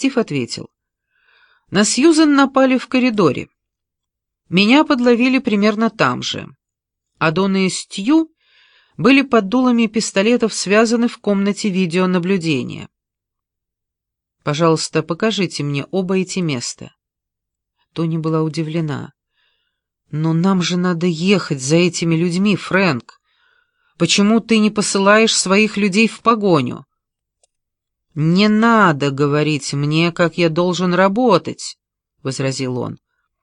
Стив ответил. На Сьюзен напали в коридоре. Меня подловили примерно там же. А Донна и Стью были под дулами пистолетов связаны в комнате видеонаблюдения. Пожалуйста, покажите мне оба эти места. Тони была удивлена. Но нам же надо ехать за этими людьми, Фрэнк. Почему ты не посылаешь своих людей в погоню? Не надо говорить мне, как я должен работать, возразил он.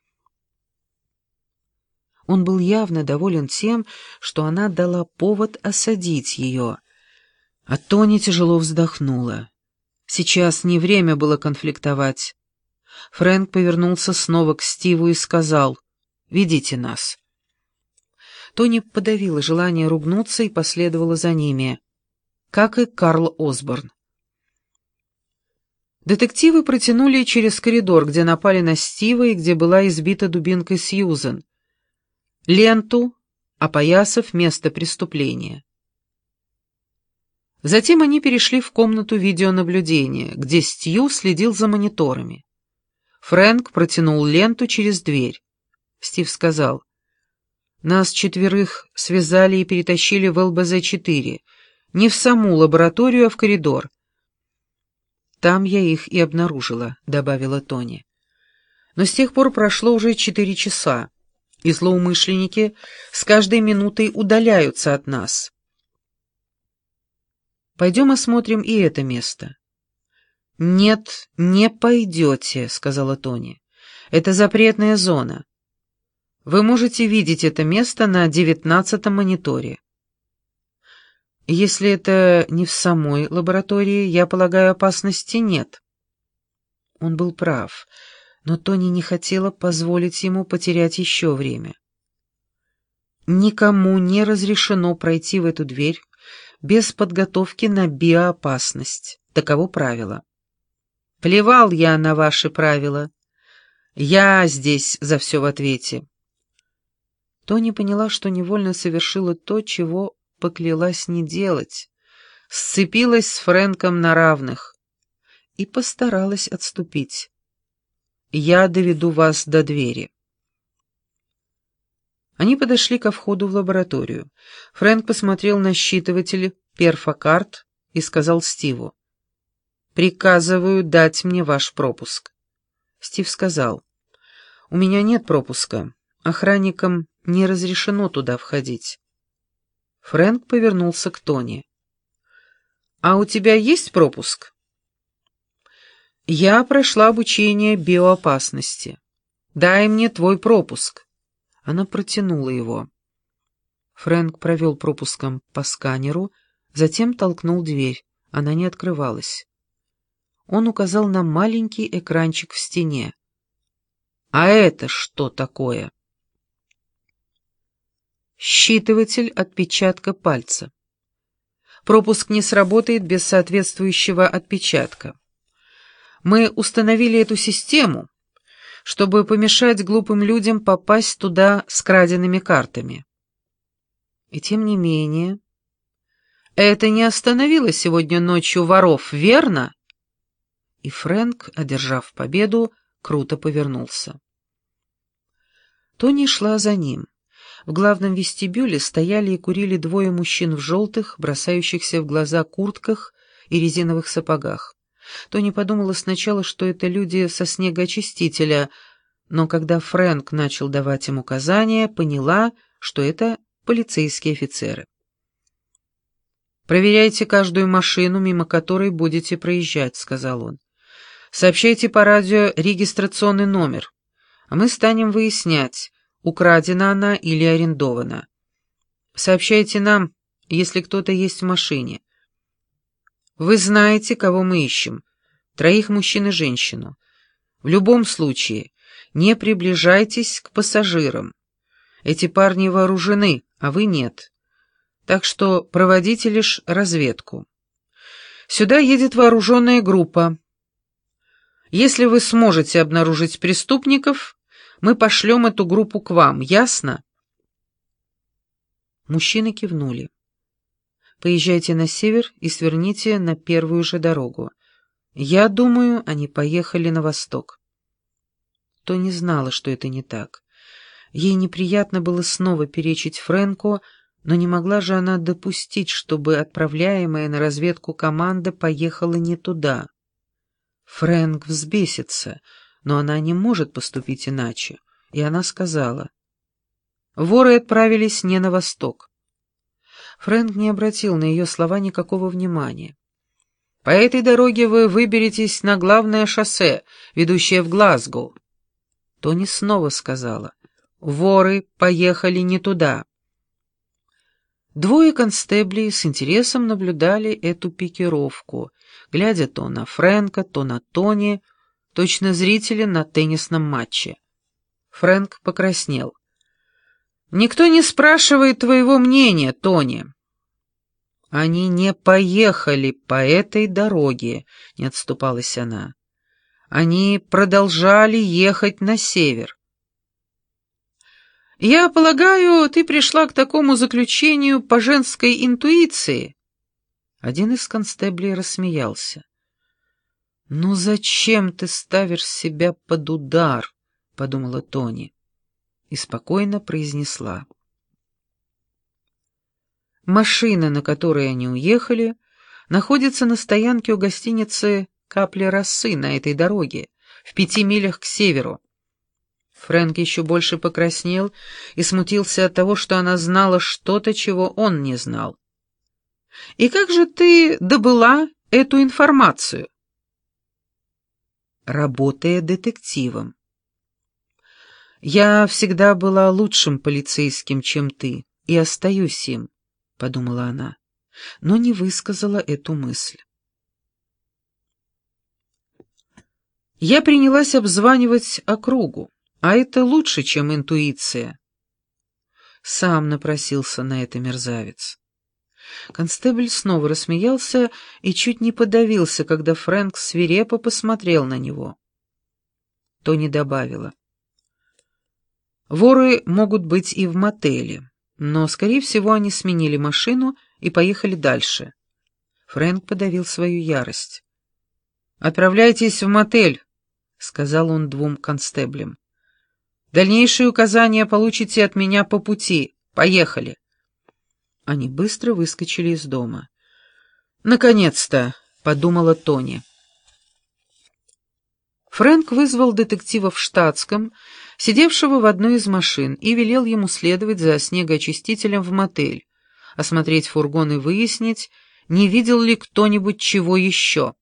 Он был явно доволен тем, что она дала повод осадить ее. А Тони тяжело вздохнула. Сейчас не время было конфликтовать. Фрэнк повернулся снова к Стиву и сказал: «Ведите нас». Тони подавила желание ругнуться и последовала за ними, как и Карл Осборн. Детективы протянули через коридор, где напали на Стива и где была избита дубинкой Сьюзен, ленту, опоясав место преступления. Затем они перешли в комнату видеонаблюдения, где Стью следил за мониторами. Фрэнк протянул ленту через дверь. Стив сказал: «Нас 4 связали и перетащили в ЛБЗ-4, не в саму лабораторию, а в коридор». «Там я их и обнаружила», — добавила Тони. «Но с тех пор прошло уже 4 часа, и злоумышленники с каждой минутой удаляются от нас. Пойдем осмотрим и это место». «Нет, не пойдете», — сказала Тони. «Это запретная зона. Вы можете видеть это место на 19-м мониторе». «Если это не в самой лаборатории, я полагаю, опасности нет». Он был прав, но Тони не хотела позволить ему потерять еще время. «Никому не разрешено пройти в эту дверь без подготовки на биоопасность. Таково правило». «Плевал я на ваши правила. Я здесь за все в ответе». Тони поняла, что невольно совершила то, чего поклялась не делать, сцепилась с Фрэнком на равных и постаралась отступить. «Я доведу вас до двери». Они подошли ко входу в лабораторию. Фрэнк посмотрел на считыватель перфокарт и сказал Стиву: «Приказываю дать мне ваш пропуск». Стив сказал: «У меня нет пропуска. Охранникам не разрешено туда входить». Фрэнк повернулся к Тони. «А у тебя есть пропуск?» «Я прошла обучение биоопасности. Дай мне твой пропуск». Она протянула его. Фрэнк провел пропуском по сканеру, затем толкнул дверь. Она не открывалась. Он указал на маленький экранчик в стене. «А это что такое?» «Считыватель отпечатка пальца. Пропуск не сработает без соответствующего отпечатка. Мы установили эту систему, чтобы помешать глупым людям попасть туда с краденными картами. И тем не менее, это не остановило сегодня ночью воров, верно?» И Фрэнк, одержав победу, круто повернулся. Тони шла за ним. В главном вестибюле стояли и курили 2 мужчин в желтых, бросающихся в глаза куртках и резиновых сапогах. Тони подумала сначала, что это люди со снегоочистителя, но когда Фрэнк начал давать им указания, поняла, что это полицейские офицеры. «Проверяйте каждую машину, мимо которой будете проезжать», — сказал он. «Сообщайте по радио регистрационный номер, а мы станем выяснять, украдена она или арендована. Сообщайте нам, если кто-то есть в машине. Вы знаете, кого мы ищем. 3 мужчин и женщину. В любом случае, не приближайтесь к пассажирам. Эти парни вооружены, а вы нет. Так что проводите лишь разведку. Сюда едет вооруженная группа. Если вы сможете обнаружить преступников, мы пошлем эту группу к вам, ясно?» Мужчины кивнули. «Поезжайте на север и сверните на первую же дорогу. Я думаю, они поехали на восток». Тони знала, что это не так. Ей неприятно было снова перечить Фрэнку, но не могла же она допустить, чтобы отправляемая на разведку команда поехала не туда. Фрэнк взбесится, но она не может поступить иначе, и она сказала: «Воры отправились не на восток». Фрэнк не обратил на ее слова никакого внимания. «По этой дороге вы выберетесь на главное шоссе, ведущее в Глазго». Тони снова сказала: «Воры поехали не туда». Двое констеблей с интересом наблюдали эту пикировку, глядя то на Фрэнка, то на Тони, точно зрители на теннисном матче. Фрэнк покраснел. «Никто не спрашивает твоего мнения, Тони». «Они не поехали по этой дороге», — не отступалась она. «Они продолжали ехать на север». «Я полагаю, ты пришла к такому заключению по женской интуиции?» Один из констеблей рассмеялся. «Ну зачем ты ставишь себя под удар?» — подумала Тони и спокойно произнесла. Машина, на которой они уехали, находится на стоянке у гостиницы «Капли росы» на этой дороге, в 5 милях к северу. Фрэнк еще больше покраснел и смутился от того, что она знала что-то, чего он не знал. «И как же ты добыла эту информацию?» «Работая детективом. Я всегда была лучшим полицейским, чем ты, и остаюсь им», — подумала она, но не высказала эту мысль. Я принялась обзванивать округу. А это лучше, чем интуиция. Сам напросился на это мерзавец. Констебль снова рассмеялся и чуть не подавился, когда Фрэнк свирепо посмотрел на него. Тони добавила: «Воры могут быть и в мотеле, но, скорее всего, они сменили машину и поехали дальше». Фрэнк подавил свою ярость. «Отправляйтесь в мотель», — сказал он 2 констеблям. «Дальнейшие указания получите от меня по пути. Поехали». Они быстро выскочили из дома. «Наконец-то», — подумала Тони. Фрэнк вызвал детектива в штатском, сидевшего в одной из машин, и велел ему следовать за снегоочистителем в мотель, осмотреть фургон и выяснить, не видел ли кто-нибудь чего еще.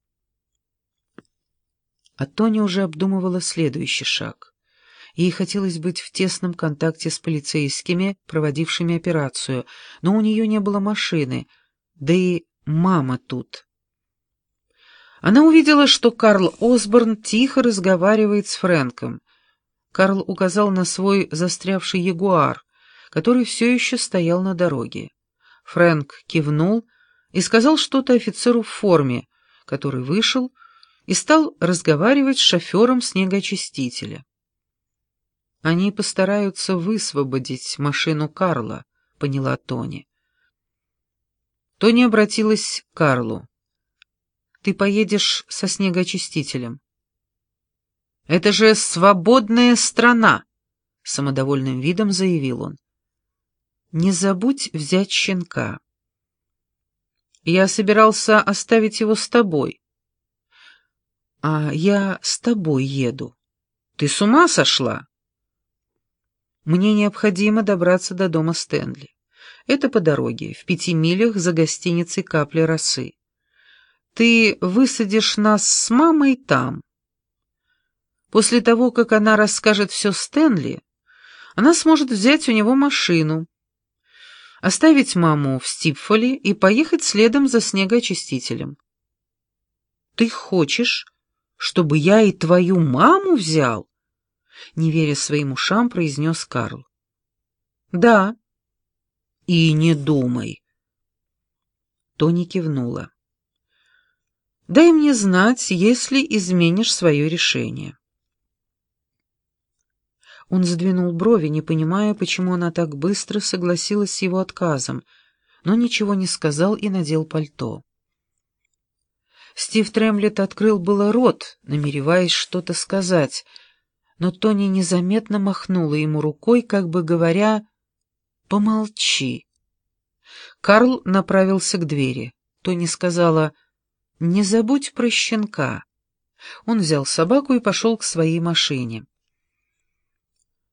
А Тони уже обдумывала следующий шаг. Ей хотелось быть в тесном контакте с полицейскими, проводившими операцию, но у нее не было машины, да и мама тут. Она увидела, что Карл Осборн тихо разговаривает с Фрэнком. Карл указал на свой застрявший ягуар, который все еще стоял на дороге. Фрэнк кивнул и сказал что-то офицеру в форме, который вышел и стал разговаривать с шофером снегоочистителя. «Они постараются высвободить машину Карла», — поняла Тони. Тони обратилась к Карлу. «Ты поедешь со снегоочистителем». «Это же свободная страна», — самодовольным видом заявил он. «Не забудь взять щенка». «Я собирался оставить его с тобой». «А я с тобой еду». «Ты с ума сошла?» «Мне необходимо добраться до дома Стэнли. Это по дороге, в 5 милях за гостиницей «Капли росы». Ты высадишь нас с мамой там. После того, как она расскажет все Стэнли, она сможет взять у него машину, оставить маму в Стипфоле и поехать следом за снегоочистителем». «Ты хочешь, чтобы я и твою маму взял?» Не веря своим ушам, произнес Карл. «Да». «И не думай». Тони кивнула. «Дай мне знать, если изменишь свое решение». Он сдвинул брови, не понимая, почему она так быстро согласилась с его отказом, но ничего не сказал и надел пальто. Стив Тремлет открыл было рот, намереваясь что-то сказать, но Тони незаметно махнула ему рукой, как бы говоря: «Помолчи». Карл направился к двери. Тони сказала: «Не забудь про щенка». Он взял собаку и пошел к своей машине.